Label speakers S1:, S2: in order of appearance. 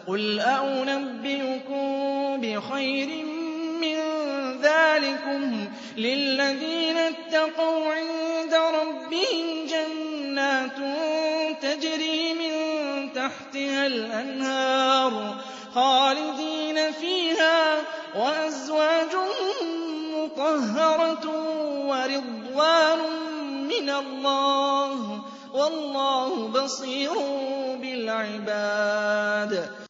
S1: قُلْ أَؤُنَبِّئُكُم بِخَيْرٍ مِّن ذَٰلِكُمْ لِلَّذِينَ اتَّقَوْا عِندَ رَبِّهِمْ جَنَّاتٌ تَجْرِي مِن تَحْتِهَا الْأَنْهَارُ خَالِدِينَ فِيهَا وَأَزْوَاجٌ مُّطَهَّرَةٌ وَرِضْوَانٌ مِّنَ اللَّهِ ۗ وَاللَّهُ بَصِيرٌ بِالْعِبَادِ